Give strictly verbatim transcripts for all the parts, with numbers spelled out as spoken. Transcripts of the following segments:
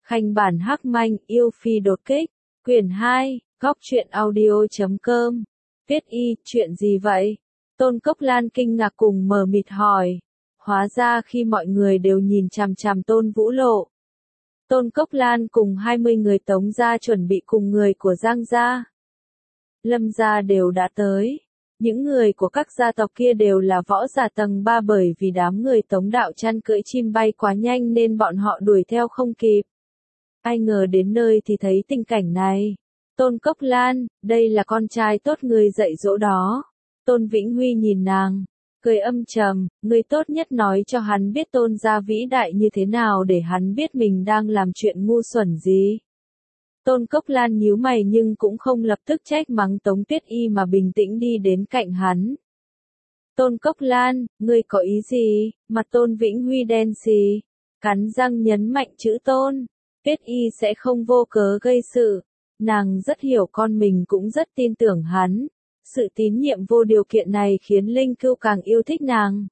Khanh bản hắc manh, yêu phi đột kích. Quyển hai, góc truyện audio.com. Tuyết Y, chuyện gì vậy? Tôn Cốc Lan kinh ngạc cùng mờ mịt hỏi. Hóa ra khi mọi người đều nhìn chằm chằm Tôn Vũ Lộ, Tôn Cốc Lan cùng hai mươi người Tống gia chuẩn bị cùng người của Giang gia, Lâm gia đều đã tới. Những người của các gia tộc kia đều là võ giả tầng ba, bởi vì đám người Tống đạo chăn cưỡi chim bay quá nhanh nên bọn họ đuổi theo không kịp. Ai ngờ đến nơi thì thấy tình cảnh này. Tôn Cốc Lan, đây là con trai tốt người dạy dỗ đó. Tôn Vĩnh Huy nhìn nàng, cười âm trầm, người tốt nhất nói cho hắn biết Tôn gia vĩ đại như thế nào để hắn biết mình đang làm chuyện ngu xuẩn gì. Tôn Cốc Lan nhíu mày nhưng cũng không lập tức trách mắng Tống Tuyết Y mà bình tĩnh đi đến cạnh hắn. Tôn Cốc Lan, ngươi có ý gì? Mặt Tôn Vĩnh Huy đen xì, cắn răng nhấn mạnh chữ Tôn. Tuyết Y sẽ không vô cớ gây sự. Nàng rất hiểu con mình cũng rất tin tưởng hắn. Sự tín nhiệm vô điều kiện này khiến Linh Cưu càng yêu thích nàng.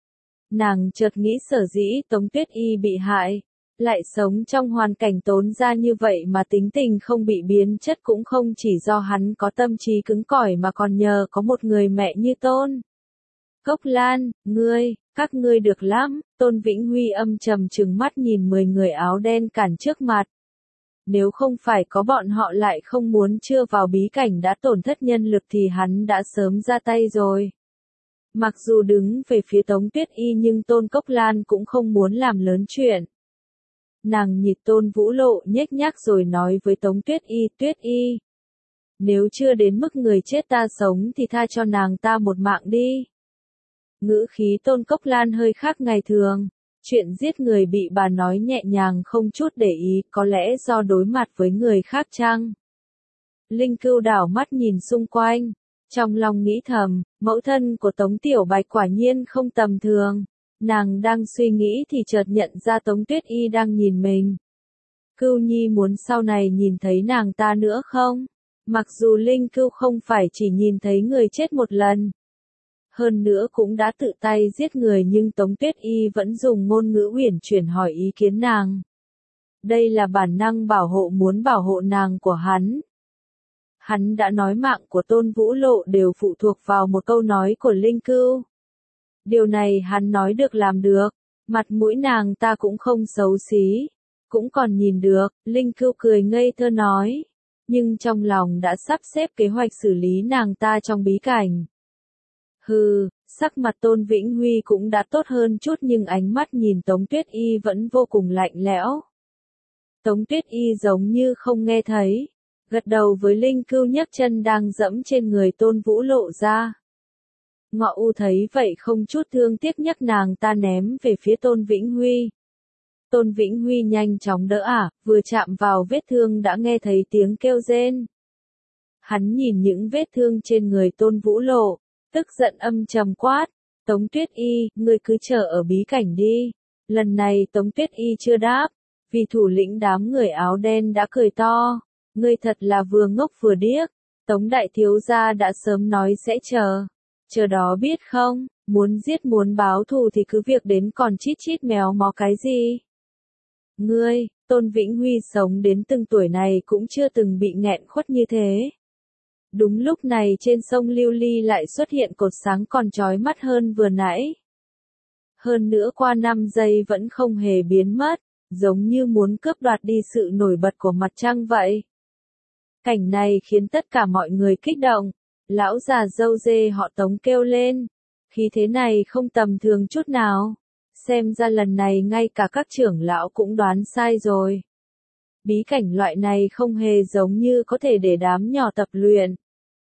Nàng chợt nghĩ sở dĩ Tống Tuyết Y bị hại, lại sống trong hoàn cảnh Tốn gia như vậy mà tính tình không bị biến chất cũng không chỉ do hắn có tâm trí cứng cỏi mà còn nhờ có một người mẹ như Tôn Cốc Lan. Ngươi, các ngươi được lắm. Tôn Vĩnh Huy âm trầm trừng mắt nhìn mười người áo đen cản trước mặt. Nếu không phải có bọn họ lại không muốn chưa vào bí cảnh đã tổn thất nhân lực thì hắn đã sớm ra tay rồi. Mặc dù đứng về phía Tống Tuyết Y nhưng Tôn Cốc Lan cũng không muốn làm lớn chuyện. Nàng nhịt Tôn Vũ Lộ nhếch nhác rồi nói với Tống Tuyết Y, Tuyết Y, nếu chưa đến mức người chết ta sống thì tha cho nàng ta một mạng đi. Ngữ khí Tôn Cốc Lan hơi khác ngày thường. Chuyện giết người bị bà nói nhẹ nhàng không chút để ý, có lẽ do đối mặt với người khác chăng? Linh Cưu đảo mắt nhìn xung quanh, trong lòng nghĩ thầm, mẫu thân của Tống Tiểu Bạch quả nhiên không tầm thường. Nàng đang suy nghĩ thì chợt nhận ra Tống Tuyết Y đang nhìn mình. Cưu Nhi muốn sau này nhìn thấy nàng ta nữa không? Mặc dù Linh Cưu không phải chỉ nhìn thấy người chết một lần, hơn nữa cũng đã tự tay giết người, nhưng Tống Tuyết Y vẫn dùng ngôn ngữ uyển chuyển hỏi ý kiến nàng. Đây là bản năng bảo hộ, muốn bảo hộ nàng của hắn. Hắn đã nói mạng của Tôn Vũ Lộ đều phụ thuộc vào một câu nói của Linh Cưu. Điều này hắn nói được làm được, mặt mũi nàng ta cũng không xấu xí, cũng còn nhìn được. Linh Cưu cười ngây thơ nói, nhưng trong lòng đã sắp xếp kế hoạch xử lý nàng ta trong bí cảnh. Hừ, sắc mặt Tôn Vĩnh Huy cũng đã tốt hơn chút nhưng ánh mắt nhìn Tống Tuyết Y vẫn vô cùng lạnh lẽo. Tống Tuyết Y giống như không nghe thấy, gật đầu với Linh Cưu nhấc chân đang dẫm trên người Tôn Vũ Lộ ra. Ngọ U thấy vậy không chút thương tiếc nhấc nàng ta ném về phía Tôn Vĩnh Huy. Tôn Vĩnh Huy nhanh chóng đỡ ả, vừa chạm vào vết thương đã nghe thấy tiếng kêu rên. Hắn nhìn những vết thương trên người Tôn Vũ Lộ, tức giận âm trầm quát, Tống Tuyết Y, ngươi cứ chờ ở bí cảnh đi. Lần này Tống Tuyết Y chưa đáp, vì thủ lĩnh đám người áo đen đã cười to, ngươi thật là vừa ngốc vừa điếc, Tống đại thiếu gia đã sớm nói sẽ chờ, chờ đó biết không, muốn giết muốn báo thù thì cứ việc đến, còn chít chít méo mó cái gì. Ngươi, Tôn Vĩnh Huy sống đến từng tuổi này cũng chưa từng bị nghẹn khuất như thế. Đúng lúc này trên sông Lưu Ly lại xuất hiện cột sáng còn chói mắt hơn vừa nãy. Hơn nữa qua năm giây vẫn không hề biến mất, giống như muốn cướp đoạt đi sự nổi bật của mặt trăng vậy. Cảnh này khiến tất cả mọi người kích động, lão già râu dê họ Tống kêu lên, khí thế này không tầm thường chút nào, xem ra lần này ngay cả các trưởng lão cũng đoán sai rồi. Bí cảnh loại này không hề giống như có thể để đám nhỏ tập luyện.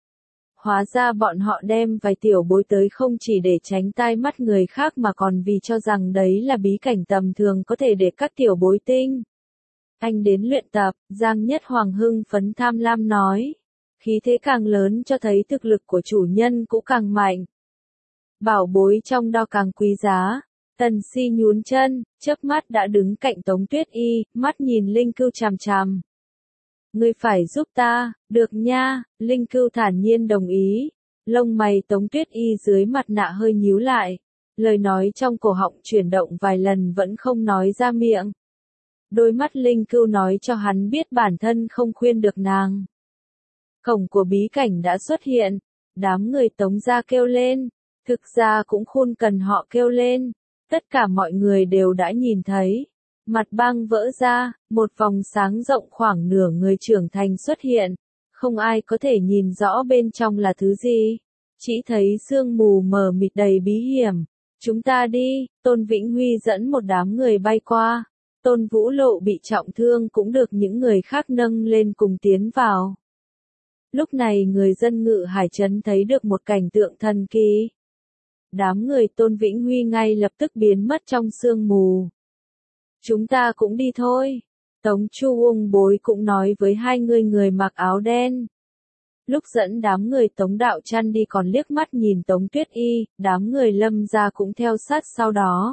Hóa ra bọn họ đem vài tiểu bối tới không chỉ để tránh tai mắt người khác mà còn vì cho rằng đấy là bí cảnh tầm thường có thể để các tiểu bối tinh. Anh đến luyện tập, Giang Nhất Hoàng hưng phấn tham lam nói. Khí thế càng lớn cho thấy thực lực của chủ nhân cũng càng mạnh. Bảo bối trong đao càng quý giá. Tần Si nhún chân, chớp mắt đã đứng cạnh Tống Tuyết Y, mắt nhìn Linh Cưu chằm chằm. Ngươi phải giúp ta, được nha, Linh Cưu thản nhiên đồng ý. Lông mày Tống Tuyết Y dưới mặt nạ hơi nhíu lại, lời nói trong cổ họng chuyển động vài lần vẫn không nói ra miệng. Đôi mắt Linh Cưu nói cho hắn biết bản thân không khuyên được nàng. Cổng của bí cảnh đã xuất hiện, đám người Tống gia kêu lên, thực ra cũng không cần họ kêu lên, tất cả mọi người đều đã nhìn thấy. Mặt băng vỡ ra, một vòng sáng rộng khoảng nửa người trưởng thành xuất hiện, không ai có thể nhìn rõ bên trong là thứ gì, chỉ thấy sương mù mờ mịt đầy bí hiểm. Chúng ta đi, Tôn Vĩnh Huy dẫn một đám người bay qua, Tôn Vũ Lộ bị trọng thương cũng được những người khác nâng lên cùng tiến vào. Lúc này người dân Ngự Hải Trấn thấy được một cảnh tượng thần kỳ. Đám người Tôn Vĩnh Huy ngay lập tức biến mất trong sương mù. Chúng ta cũng đi thôi. Tống Chu Ung Bối cũng nói với hai người người mặc áo đen. Lúc dẫn đám người Tống Đạo Trăn đi còn liếc mắt nhìn Tống Tuyết Y, đám người Lâm gia cũng theo sát sau đó.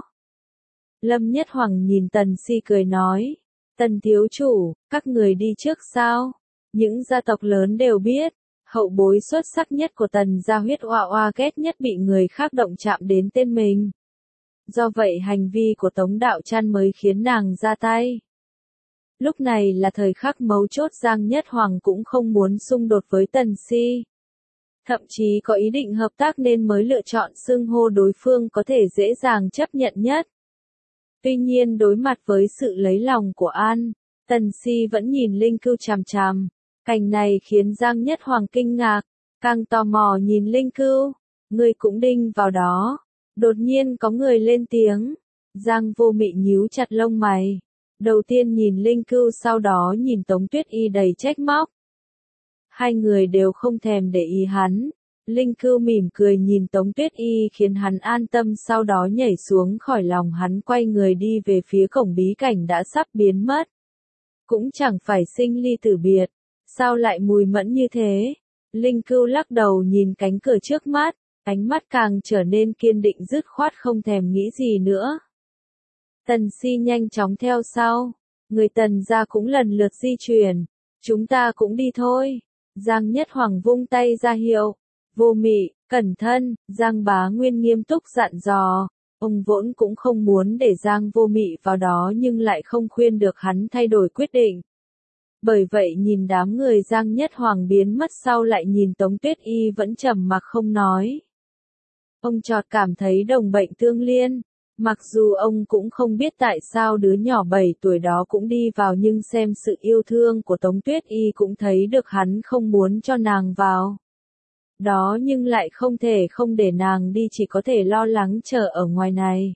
Lâm Nhất Hoàng nhìn Tần Si cười nói, Tần thiếu chủ, các người đi trước sao? Những gia tộc lớn đều biết, hậu bối xuất sắc nhất của Tần gia huyết oa oa ghét nhất bị người khác động chạm đến tên mình. Do vậy hành vi của Tống Đạo Trăn mới khiến nàng ra tay. Lúc này là thời khắc mấu chốt, Giang Nhất Hoàng cũng không muốn xung đột với Tần Si. Thậm chí có ý định hợp tác nên mới lựa chọn xưng hô đối phương có thể dễ dàng chấp nhận nhất. Tuy nhiên đối mặt với sự lấy lòng của An, Tần Si vẫn nhìn Linh Cưu chằm chằm. Cảnh này khiến Giang Nhất Hoàng kinh ngạc, càng tò mò nhìn Linh Cưu. Người cũng đinh vào đó. Đột nhiên có người lên tiếng. Giang Vô Mị nhíu chặt lông mày. Đầu tiên nhìn Linh Cưu, sau đó nhìn Tống Tuyết Y đầy trách móc. Hai người đều không thèm để ý hắn. Linh Cưu mỉm cười nhìn Tống Tuyết Y khiến hắn an tâm, sau đó nhảy xuống khỏi lòng hắn, quay người đi về phía cổng bí cảnh đã sắp biến mất. Cũng chẳng phải sinh ly tử biệt, sao lại mùi mẫn như thế? Linh Cưu lắc đầu nhìn cánh cửa trước mắt, ánh mắt càng trở nên kiên định dứt khoát không thèm nghĩ gì nữa. Tần Si nhanh chóng theo sau, người Tần gia cũng lần lượt di chuyển, chúng ta cũng đi thôi. Giang Nhất Hoàng vung tay ra hiệu, Vô Mị, cẩn thân, Giang Bá Nguyên nghiêm túc dặn dò, ông vốn cũng không muốn để Giang Vô Mị vào đó nhưng lại không khuyên được hắn thay đổi quyết định. Bởi vậy nhìn đám người Giang Nhất Hoàng biến mất, sau lại nhìn Tống Tuyết Y vẫn trầm mặc không nói. Ông chợt cảm thấy đồng bệnh tương liên. Mặc dù ông cũng không biết tại sao đứa nhỏ bảy tuổi đó cũng đi vào, nhưng xem sự yêu thương của Tống Tuyết Y cũng thấy được hắn không muốn cho nàng vào đó, nhưng lại không thể không để nàng đi, chỉ có thể lo lắng chờ ở ngoài này.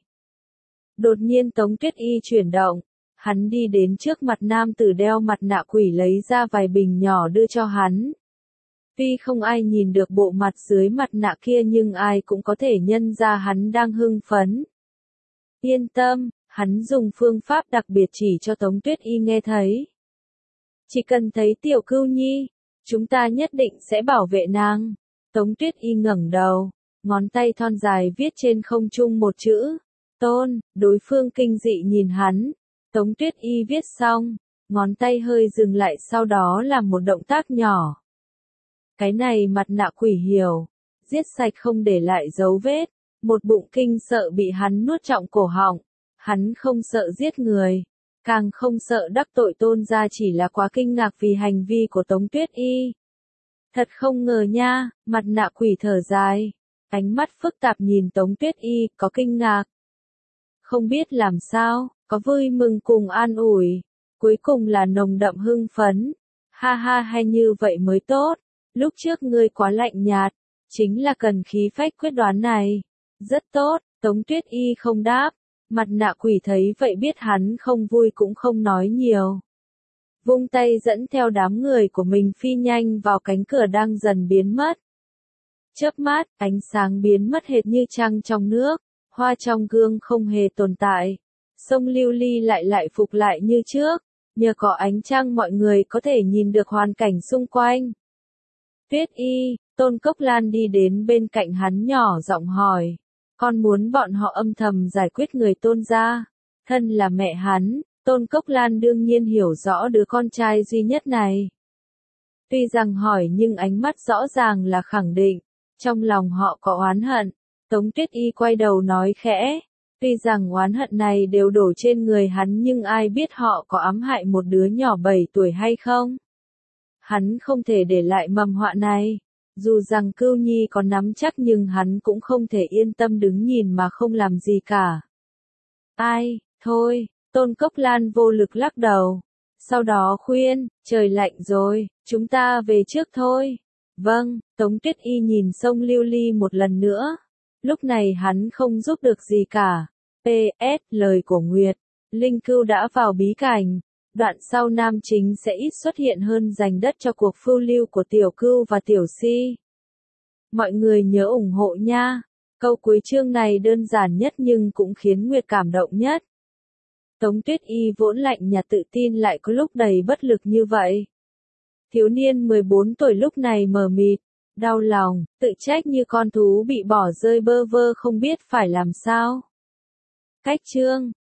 Đột nhiên Tống Tuyết Y chuyển động, hắn đi đến trước mặt nam tử đeo mặt nạ quỷ, lấy ra vài bình nhỏ đưa cho hắn. Tuy không ai nhìn được bộ mặt dưới mặt nạ kia nhưng ai cũng có thể nhận ra hắn đang hưng phấn. Yên tâm, hắn dùng phương pháp đặc biệt chỉ cho Tống Tuyết Y nghe thấy. Chỉ cần thấy Tiểu Cưu Nhi, chúng ta nhất định sẽ bảo vệ nàng. Tống Tuyết Y ngẩng đầu, ngón tay thon dài viết trên không trung một chữ, Tôn. Đối phương kinh dị nhìn hắn. Tống Tuyết Y viết xong, ngón tay hơi dừng lại, sau đó làm một động tác nhỏ. Cái này mặt nạ quỷ hiểu, giết sạch không để lại dấu vết. Một bụng kinh sợ bị hắn nuốt trọng cổ họng. Hắn không sợ giết người, càng không sợ đắc tội Tôn gia, chỉ là quá kinh ngạc vì hành vi của Tống Tuyết Y. Thật không ngờ nha, mặt nạ quỷ thở dài, ánh mắt phức tạp nhìn Tống Tuyết Y, có kinh ngạc, không biết làm sao, có vui mừng cùng an ủi, cuối cùng là nồng đậm hưng phấn. Ha ha, hay như vậy mới tốt, lúc trước ngươi quá lạnh nhạt, chính là cần khí phách quyết đoán này. Rất tốt, Tống Tuyết Y không đáp, mặt nạ quỷ thấy vậy biết hắn không vui cũng không nói nhiều. Vung tay dẫn theo đám người của mình phi nhanh vào cánh cửa đang dần biến mất. Chớp mắt, ánh sáng biến mất hệt như trăng trong nước, hoa trong gương không hề tồn tại. Sông lưu ly lại lại phục lại như trước, nhờ có ánh trăng mọi người có thể nhìn được hoàn cảnh xung quanh. Tuyết Y, Tôn Cốc Lan đi đến bên cạnh hắn nhỏ giọng hỏi. Con muốn bọn họ âm thầm giải quyết người Tôn gia. Thân là mẹ hắn, Tôn Cốc Lan đương nhiên hiểu rõ đứa con trai duy nhất này. Tuy rằng hỏi nhưng ánh mắt rõ ràng là khẳng định, trong lòng họ có oán hận. Tống Tuyết Y quay đầu nói khẽ, Tuy rằng oán hận này đều đổ trên người hắn nhưng ai biết họ có ám hại một đứa nhỏ bảy tuổi hay không? Hắn không thể để lại mầm họa này. Dù rằng Cưu Nhi có nắm chắc nhưng hắn cũng không thể yên tâm đứng nhìn mà không làm gì cả. Ai, thôi, Tôn Cốc Lan vô lực lắc đầu. Sau đó khuyên, trời lạnh rồi, chúng ta về trước thôi. Vâng, Tống Tuyết Y nhìn sông Lưu Ly một lần nữa. Lúc này hắn không giúp được gì cả. pê ét Lời của Nguyệt, Linh Cưu đã vào bí cảnh. Đoạn sau nam chính sẽ ít xuất hiện hơn dành đất cho cuộc phiêu lưu của Tiểu Cưu và Tiểu Si. Mọi người nhớ ủng hộ nha. Câu cuối chương này đơn giản nhất nhưng cũng khiến Nguyệt cảm động nhất. Tống Tuyết Y vốn lạnh nhạt tự tin lại có lúc đầy bất lực như vậy. Thiếu niên mười bốn tuổi lúc này mờ mịt, đau lòng, tự trách như con thú bị bỏ rơi bơ vơ không biết phải làm sao. Cách chương